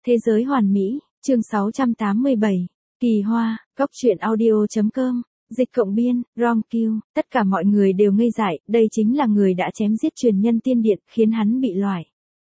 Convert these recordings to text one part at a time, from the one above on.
Thế giới hoàn mỹ, chương 687, kỳ hoa, góc truyện audio.com, dịch cộng biên, Rom Q, tất cả mọi người đều ngây dại, đây chính là người đã chém giết truyền nhân tiên điện, khiến hắn bị loại.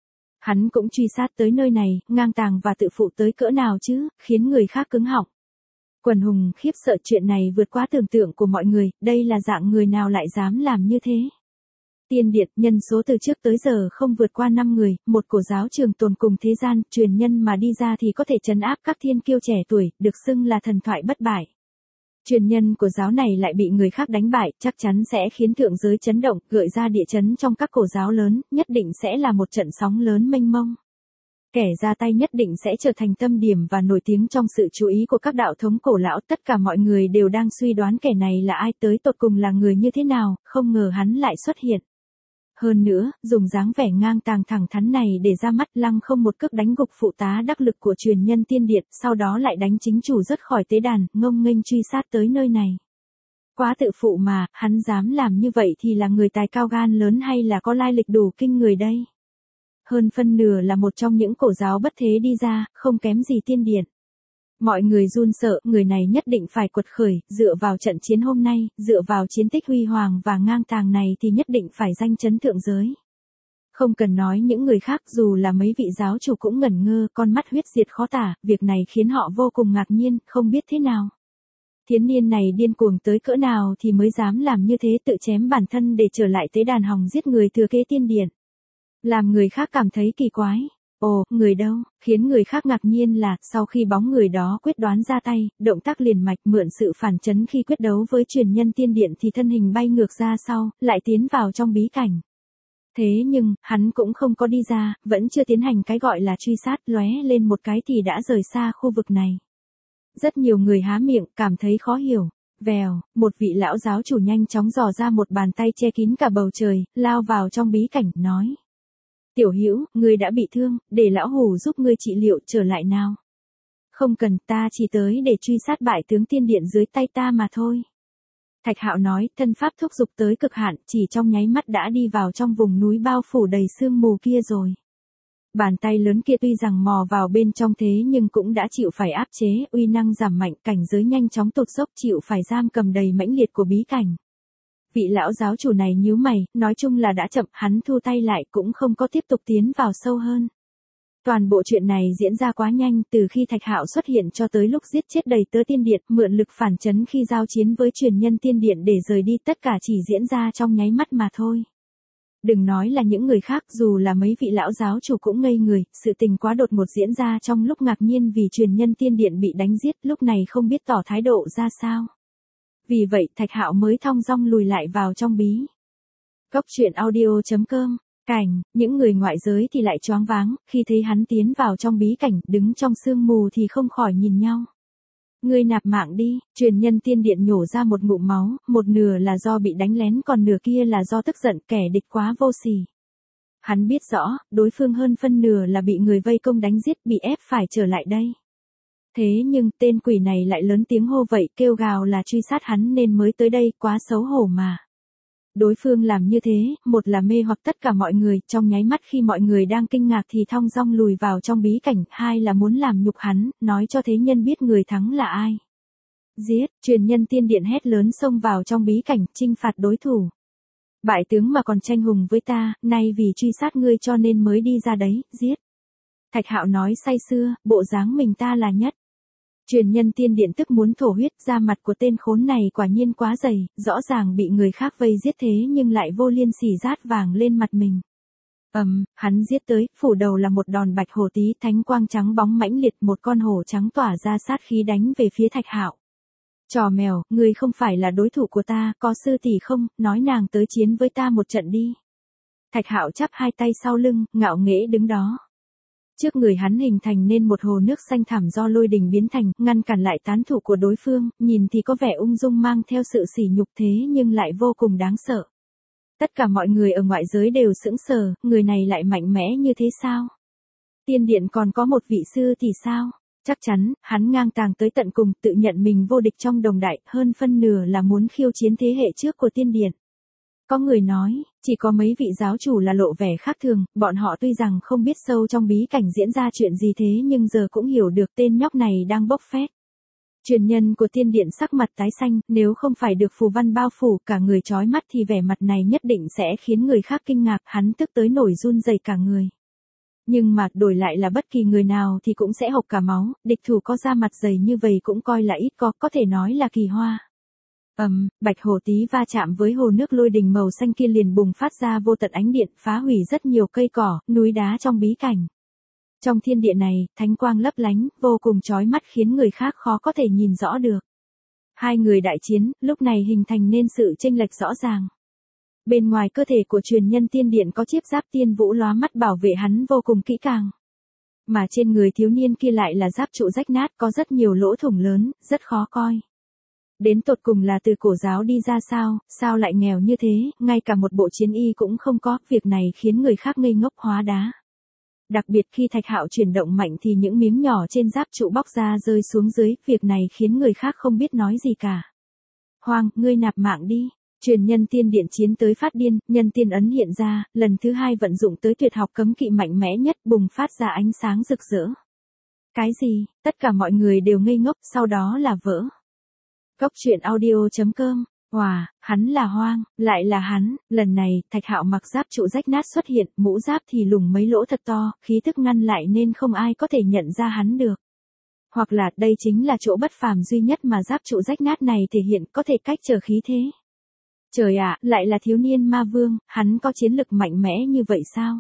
Hắn cũng truy sát tới nơi này, ngang tàng và tự phụ tới cỡ nào chứ, khiến người khác cứng họng. Quần hùng khiếp sợ, chuyện này vượt quá tưởng tượng của mọi người, đây là dạng người nào lại dám làm như thế. Tiên điện, nhân số từ trước tới giờ không vượt qua 5 người, một cổ giáo trường tồn cùng thế gian, truyền nhân mà đi ra thì có thể trấn áp các thiên kiêu trẻ tuổi, được xưng là thần thoại bất bại. Truyền nhân của giáo này lại bị người khác đánh bại, chắc chắn sẽ khiến thượng giới chấn động, gợi ra địa chấn trong các cổ giáo lớn, nhất định sẽ là một trận sóng lớn mênh mông. Kẻ ra tay nhất định sẽ trở thành tâm điểm và nổi tiếng trong sự chú ý của các đạo thống cổ lão, tất cả mọi người đều đang suy đoán kẻ này là ai, tới tột cùng là người như thế nào, không ngờ hắn lại xuất hiện. Hơn nữa, dùng dáng vẻ ngang tàng thẳng thắn này để ra mắt, lăng không một cước đánh gục phụ tá đắc lực của truyền nhân tiên điện, sau đó lại đánh chính chủ rớt khỏi tế đàn, ngông nghênh truy sát tới nơi này. Quá tự phụ mà, hắn dám làm như vậy thì là người tài cao gan lớn hay là có lai lịch đủ kinh người đây? Hơn phân nửa là một trong những cổ giáo bất thế đi ra, không kém gì tiên điện. Mọi người run sợ, người này nhất định phải quật khởi, dựa vào trận chiến hôm nay, dựa vào chiến tích huy hoàng và ngang tàng này thì nhất định phải danh chấn thượng giới. Không cần nói những người khác, dù là mấy vị giáo chủ cũng ngẩn ngơ, con mắt huyết diệt khó tả, việc này khiến họ vô cùng ngạc nhiên, không biết thế nào. Thiếu niên này điên cuồng tới cỡ nào thì mới dám làm như thế, tự chém bản thân để trở lại tế đàn hòng giết người thừa kế tiên điện. Làm người khác cảm thấy kỳ quái. Ồ, người đâu? Khiến người khác ngạc nhiên là, sau khi bóng người đó quyết đoán ra tay, động tác liền mạch, mượn sự phản chấn khi quyết đấu với truyền nhân tiên điện thì thân hình bay ngược ra sau, lại tiến vào trong bí cảnh. Thế nhưng, hắn cũng không có đi ra, vẫn chưa tiến hành cái gọi là truy sát, lóe lên một cái thì đã rời xa khu vực này. Rất nhiều người há miệng, cảm thấy khó hiểu. Vèo, một vị lão giáo chủ nhanh chóng dò ra một bàn tay che kín cả bầu trời, lao vào trong bí cảnh, nói. Tiểu Hữu, ngươi đã bị thương, để lão hủ giúp ngươi trị liệu, trở lại nào. Không cần, ta chỉ tới để truy sát bại tướng tiên điện dưới tay ta mà thôi. Thạch Hạo nói, thân pháp thúc giục tới cực hạn, chỉ trong nháy mắt đã đi vào trong vùng núi bao phủ đầy sương mù kia rồi. Bàn tay lớn kia tuy rằng mò vào bên trong thế nhưng cũng đã chịu phải áp chế, uy năng giảm mạnh, cảnh giới nhanh chóng tụt dốc, chịu phải giam cầm đầy mãnh liệt của bí cảnh. Vị lão giáo chủ này nhíu mày, nói chung là đã chậm, hắn thu tay lại cũng không có tiếp tục tiến vào sâu hơn. Toàn bộ chuyện này diễn ra quá nhanh, từ khi Thạch Hạo xuất hiện cho tới lúc giết chết đầy tớ tiên điện, mượn lực phản chấn khi giao chiến với truyền nhân tiên điện để rời đi, tất cả chỉ diễn ra trong nháy mắt mà thôi. Đừng nói là những người khác, dù là mấy vị lão giáo chủ cũng ngây người, sự tình quá đột ngột diễn ra trong lúc ngạc nhiên vì truyền nhân tiên điện bị đánh giết, lúc này không biết tỏ thái độ ra sao. Vì vậy, Thạch Hạo mới thong dong lùi lại vào trong bí. Góc truyện audio.com, cảnh, những người ngoại giới thì lại choáng váng, khi thấy hắn tiến vào trong bí cảnh, đứng trong sương mù thì không khỏi nhìn nhau. Ngươi nạp mạng đi, truyền nhân tiên điện nhổ ra một ngụm máu, một nửa là do bị đánh lén còn nửa kia là do tức giận, kẻ địch quá vô sỉ. Hắn biết rõ, đối phương hơn phân nửa là bị người vây công đánh giết, bị ép phải trở lại đây. Thế nhưng, tên quỷ này lại lớn tiếng hô vậy, kêu gào là truy sát hắn nên mới tới đây, quá xấu hổ mà. Đối phương làm như thế, một là mê hoặc tất cả mọi người, trong nháy mắt khi mọi người đang kinh ngạc thì thong dong lùi vào trong bí cảnh, hai là muốn làm nhục hắn, nói cho thế nhân biết người thắng là ai. Giết, truyền nhân tiên điện hét lớn xông vào trong bí cảnh, chinh phạt đối thủ. Bại tướng mà còn tranh hùng với ta, nay vì truy sát ngươi cho nên mới đi ra đấy, giết. Thạch Hạo nói say sưa, bộ dáng mình ta là nhất. Truyền nhân tiên điện tức muốn thổ huyết, da mặt của tên khốn này quả nhiên quá dày, rõ ràng bị người khác vây giết thế nhưng lại vô liên sỉ rát vàng lên mặt mình. Hắn giết tới, phủ đầu là một đòn bạch hổ tí, thánh quang trắng bóng mãnh liệt, một con hổ trắng tỏa ra sát khí đánh về phía Thạch Hạo. Trò mèo, ngươi không phải là đối thủ của ta, có sư tỷ không, nói nàng tới chiến với ta một trận đi. Thạch Hạo chắp hai tay sau lưng, ngạo nghễ đứng đó. Trước người hắn hình thành nên một hồ nước xanh thẳm do lôi đình biến thành, ngăn cản lại tán thủ của đối phương, nhìn thì có vẻ ung dung mang theo sự sỉ nhục thế nhưng lại vô cùng đáng sợ. Tất cả mọi người ở ngoại giới đều sững sờ, người này lại mạnh mẽ như thế sao? Tiên điện còn có một vị sư thì sao? Chắc chắn, hắn ngang tàng tới tận cùng, tự nhận mình vô địch trong đồng đại, hơn phân nửa là muốn khiêu chiến thế hệ trước của tiên điện. Có người nói, chỉ có mấy vị giáo chủ là lộ vẻ khác thường, bọn họ tuy rằng không biết sâu trong bí cảnh diễn ra chuyện gì thế nhưng giờ cũng hiểu được tên nhóc này đang bốc phét. Truyền nhân của tiên điện sắc mặt tái xanh, nếu không phải được phù văn bao phủ cả người chói mắt thì vẻ mặt này nhất định sẽ khiến người khác kinh ngạc, hắn tức tới nổi run rẩy cả người. Nhưng mà đổi lại là bất kỳ người nào thì cũng sẽ hộc cả máu, địch thủ có da mặt dày như vậy cũng coi là ít có thể nói là kỳ hoa. Bạch hồ tí va chạm với hồ nước lôi đình màu xanh kia liền bùng phát ra vô tận ánh điện, phá hủy rất nhiều cây cỏ, núi đá trong bí cảnh. Trong thiên địa này, thánh quang lấp lánh, vô cùng chói mắt khiến người khác khó có thể nhìn rõ được. Hai người đại chiến, lúc này hình thành nên sự chênh lệch rõ ràng. Bên ngoài cơ thể của truyền nhân tiên điện có chiếc giáp tiên vũ lóa mắt bảo vệ hắn vô cùng kỹ càng. Mà trên người thiếu niên kia lại là giáp trụ rách nát có rất nhiều lỗ thủng lớn, rất khó coi. Đến tột cùng là từ cổ giáo đi ra sao lại nghèo như thế, ngay cả một bộ chiến y cũng không có, việc này khiến người khác ngây ngốc hóa đá. Đặc biệt khi Thạch Hạo chuyển động mạnh thì những miếng nhỏ trên giáp trụ bóc ra rơi xuống dưới, việc này khiến người khác không biết nói gì cả. Hoang, ngươi nạp mạng đi. Truyền nhân tiên điện chiến tới phát điên, nhân tiên ấn hiện ra, lần thứ hai vận dụng tới tuyệt học cấm kỵ mạnh mẽ nhất, bùng phát ra ánh sáng rực rỡ. Cái gì? Tất cả mọi người đều ngây ngốc, sau đó là vỡ. Góc truyện audio.com. Wow, hắn là Hoang, lại là hắn. Lần này, Thạch Hạo mặc giáp trụ rách nát xuất hiện, mũ giáp thì lủng mấy lỗ thật to, khí tức ngăn lại nên không ai có thể nhận ra hắn được. Hoặc là đây chính là chỗ bất phàm duy nhất mà giáp trụ rách nát này thể hiện, có thể cách trở khí thế. Trời ạ, lại là thiếu niên ma vương, hắn có chiến lực mạnh mẽ như vậy sao?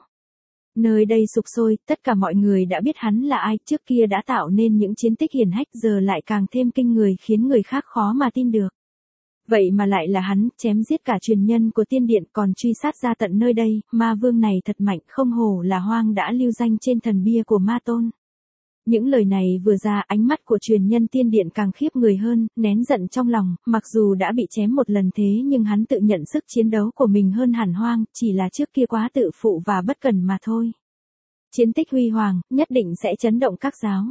Nơi đây sục sôi, tất cả mọi người đã biết hắn là ai, trước kia đã tạo nên những chiến tích hiển hách giờ lại càng thêm kinh người khiến người khác khó mà tin được. Vậy mà lại là hắn, chém giết cả truyền nhân của tiên điện còn truy sát ra tận nơi đây, ma vương này thật mạnh, không hổ là Hoang đã lưu danh trên thần bia của ma tôn. Những lời này vừa ra, ánh mắt của truyền nhân tiên điện càng khiếp người hơn, nén giận trong lòng, mặc dù đã bị chém một lần thế nhưng hắn tự nhận sức chiến đấu của mình hơn hẳn Hoang, chỉ là trước kia quá tự phụ và bất cần mà thôi. Chiến tích huy hoàng, nhất định sẽ chấn động các giáo.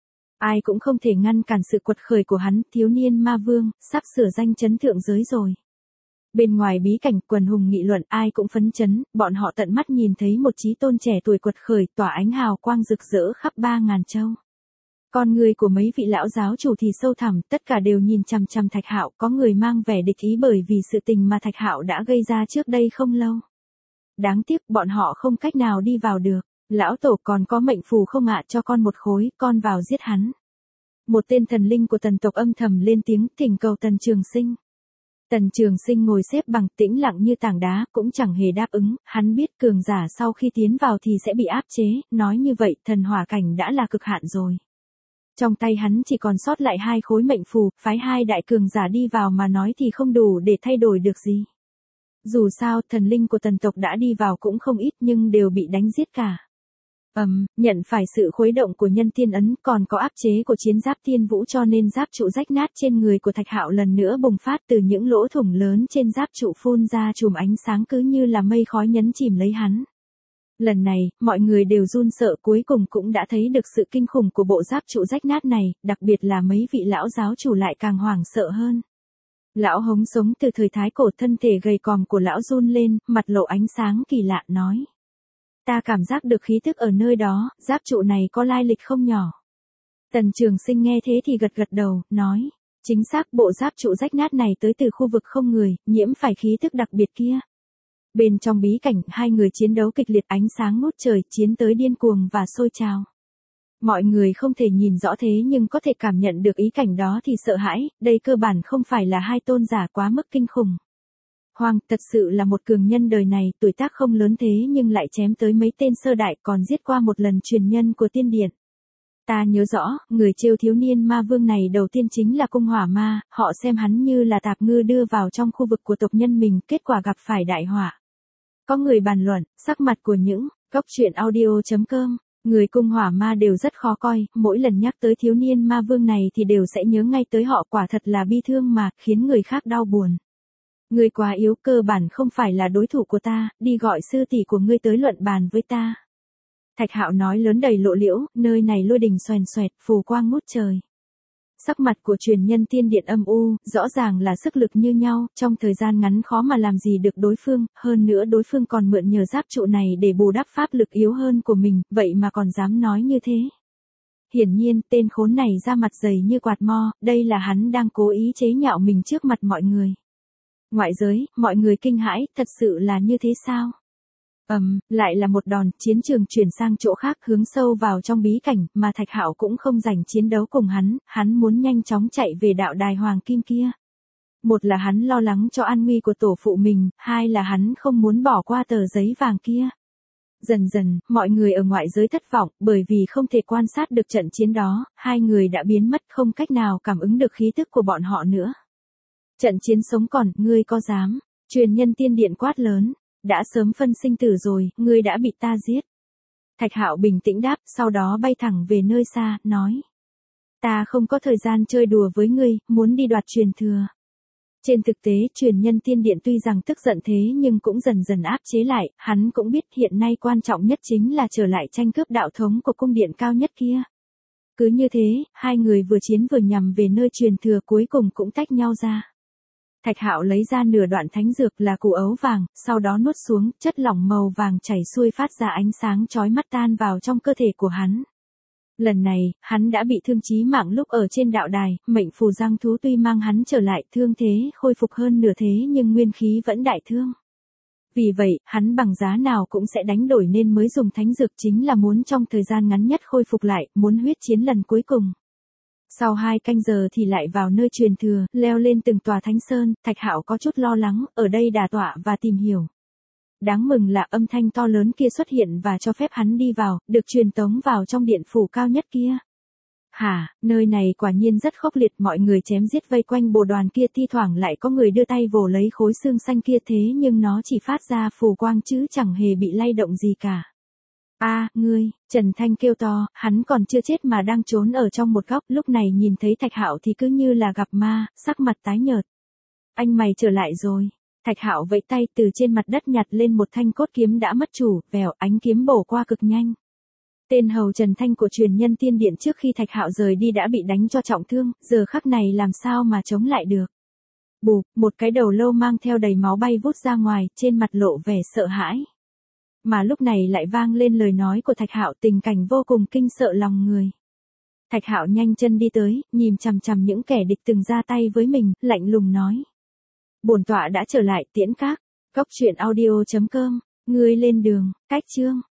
Ai cũng không thể ngăn cản sự quật khởi của hắn, thiếu niên ma vương, sắp sửa danh chấn thượng giới rồi. Bên ngoài bí cảnh, quần hùng nghị luận, ai cũng phấn chấn, bọn họ tận mắt nhìn thấy một chí tôn trẻ tuổi quật khởi, tỏa ánh hào quang rực rỡ khắp 3.000 châu. Con người của mấy vị lão giáo chủ thì sâu thẳm, tất cả đều nhìn chằm chằm Thạch Hạo, có người mang vẻ địch ý bởi vì sự tình mà Thạch Hạo đã gây ra trước đây không lâu. Đáng tiếc, bọn họ không cách nào đi vào được. Lão tổ còn có mệnh phù không ạ, cho con một khối, con vào giết hắn. Một tên thần linh của tần tộc âm thầm lên tiếng, thỉnh cầu Tần Trường Sinh. Tần Trường Sinh ngồi xếp bằng tĩnh lặng như tảng đá, cũng chẳng hề đáp ứng, hắn biết cường giả sau khi tiến vào thì sẽ bị áp chế, nói như vậy thần hỏa cảnh đã là cực hạn rồi. Trong tay hắn chỉ còn sót lại 2 khối mệnh phù, phái 2 đại cường giả đi vào mà nói thì không đủ để thay đổi được gì. Dù sao, thần linh của tần tộc đã đi vào cũng không ít nhưng đều bị đánh giết cả. Nhận phải sự khuấy động của nhân tiên ấn còn có áp chế của chiến giáp tiên vũ cho nên giáp trụ rách nát trên người của Thạch Hạo lần nữa bùng phát từ những lỗ thủng lớn trên giáp trụ phun ra chùm ánh sáng cứ như là mây khói nhấn chìm lấy hắn. Lần này, mọi người đều run sợ cuối cùng cũng đã thấy được sự kinh khủng của bộ giáp trụ rách nát này, đặc biệt là mấy vị lão giáo chủ lại càng hoảng sợ hơn. Lão Hống sống từ thời Thái Cổ, thân thể gầy còm của lão run lên, mặt lộ ánh sáng kỳ lạ nói. Ta cảm giác được khí tức ở nơi đó, giáp trụ này có lai lịch không nhỏ. Tần Trường Sinh nghe thế thì gật gật đầu, nói. Chính xác, bộ giáp trụ rách nát này tới từ khu vực không người, nhiễm phải khí tức đặc biệt kia. Bên trong bí cảnh, 2 người chiến đấu kịch liệt, ánh sáng ngút trời, chiến tới điên cuồng và sôi trào. Mọi người không thể nhìn rõ thế nhưng có thể cảm nhận được ý cảnh đó thì sợ hãi, đây cơ bản không phải là 2 tôn giả quá mức kinh khủng. Hoang, thật sự là một cường nhân đời này, tuổi tác không lớn thế nhưng lại chém tới mấy tên sơ đại còn giết qua một lần truyền nhân của tiên điện. Ta nhớ rõ, người trêu thiếu niên ma vương này đầu tiên chính là cung hỏa ma, họ xem hắn như là tạp ngư đưa vào trong khu vực của tộc nhân mình, kết quả gặp phải đại họa. Có người bàn luận, sắc mặt của những góc truyện audio.com, người cung hỏa ma đều rất khó coi, mỗi lần nhắc tới thiếu niên ma vương này thì đều sẽ nhớ ngay tới họ, quả thật là bi thương mà, khiến người khác đau buồn. Ngươi quá yếu, cơ bản không phải là đối thủ của ta, đi gọi sư tỷ của ngươi tới luận bàn với ta. Thạch Hạo nói lớn đầy lộ liễu, nơi này lôi đình xoèn xoẹt, phù quang ngút trời. Sắc mặt của truyền nhân tiên điện âm u, rõ ràng là sức lực như nhau, trong thời gian ngắn khó mà làm gì được đối phương, hơn nữa đối phương còn mượn nhờ giáp trụ này để bù đắp pháp lực yếu hơn của mình, vậy mà còn dám nói như thế. Hiển nhiên, tên khốn này da mặt dày như quạt mo, đây là hắn đang cố ý chế nhạo mình trước mặt mọi người. Ngoại giới, mọi người kinh hãi, thật sự là như thế sao? Lại là một đòn, chiến trường chuyển sang chỗ khác hướng sâu vào trong bí cảnh, mà Thạch Hạo cũng không rảnh chiến đấu cùng hắn muốn nhanh chóng chạy về đạo đài hoàng kim kia. Một là hắn lo lắng cho an nguy của tổ phụ mình, hai là hắn không muốn bỏ qua tờ giấy vàng kia. Dần dần, mọi người ở ngoại giới thất vọng, bởi vì không thể quan sát được trận chiến đó, hai người đã biến mất không cách nào cảm ứng được khí tức của bọn họ nữa. Trận chiến sống còn, ngươi có dám? Truyền nhân tiên điện quát lớn. Đã sớm phân sinh tử rồi, ngươi đã bị ta giết. Thạch Hạo bình tĩnh đáp, sau đó bay thẳng về nơi xa, nói. Ta không có thời gian chơi đùa với ngươi, muốn đi đoạt truyền thừa. Trên thực tế, truyền nhân tiên điện tuy rằng tức giận thế nhưng cũng dần dần áp chế lại, hắn cũng biết hiện nay quan trọng nhất chính là trở lại tranh cướp đạo thống của cung điện cao nhất kia. Cứ như thế, hai người vừa chiến vừa nhằm về nơi truyền thừa cuối cùng cũng tách nhau ra. Thạch Hạo lấy ra nửa đoạn thánh dược là củ ấu vàng, sau đó nuốt xuống, chất lỏng màu vàng chảy xuôi phát ra ánh sáng chói mắt tan vào trong cơ thể của hắn. Lần này, hắn đã bị thương chí mạng lúc ở trên đạo đài, mệnh phù giang thú tuy mang hắn trở lại thương thế khôi phục hơn nửa thế nhưng nguyên khí vẫn đại thương. Vì vậy, hắn bằng giá nào cũng sẽ đánh đổi nên mới dùng thánh dược chính là muốn trong thời gian ngắn nhất khôi phục lại, muốn huyết chiến lần cuối cùng. Sau 2 canh giờ thì lại vào nơi truyền thừa, leo lên từng tòa thánh sơn, Thạch Hạo có chút lo lắng, ở đây đả tọa và tìm hiểu. Đáng mừng là âm thanh to lớn kia xuất hiện và cho phép hắn đi vào, được truyền tống vào trong điện phủ cao nhất kia. Hả, nơi này quả nhiên rất khốc liệt, mọi người chém giết vây quanh bồ đoàn kia, thi thoảng lại có người đưa tay vồ lấy khối xương xanh kia, thế nhưng nó chỉ phát ra phù quang chứ chẳng hề bị lay động gì cả. Ngươi, Trần Thanh kêu to, hắn còn chưa chết mà đang trốn ở trong một góc, lúc này nhìn thấy Thạch Hạo thì cứ như là gặp ma, sắc mặt tái nhợt. Anh mày trở lại rồi. Thạch Hạo vẫy tay từ trên mặt đất nhặt lên một thanh cốt kiếm đã mất chủ, vèo, ánh kiếm bổ qua cực nhanh. Tên hầu Trần Thanh của truyền nhân tiên điện trước khi Thạch Hạo rời đi đã bị đánh cho trọng thương, giờ khắc này làm sao mà chống lại được. Bụp, một cái đầu lâu mang theo đầy máu bay vút ra ngoài, trên mặt lộ vẻ sợ hãi. Mà lúc này lại vang lên lời nói của Thạch Hạo, tình cảnh vô cùng kinh sợ lòng người. Thạch Hạo nhanh chân đi tới, nhìn chằm chằm những kẻ địch từng ra tay với mình, lạnh lùng nói. Bổn tọa đã trở lại, tiễn các. Góc truyện audio.com, ngươi lên đường, cách chương.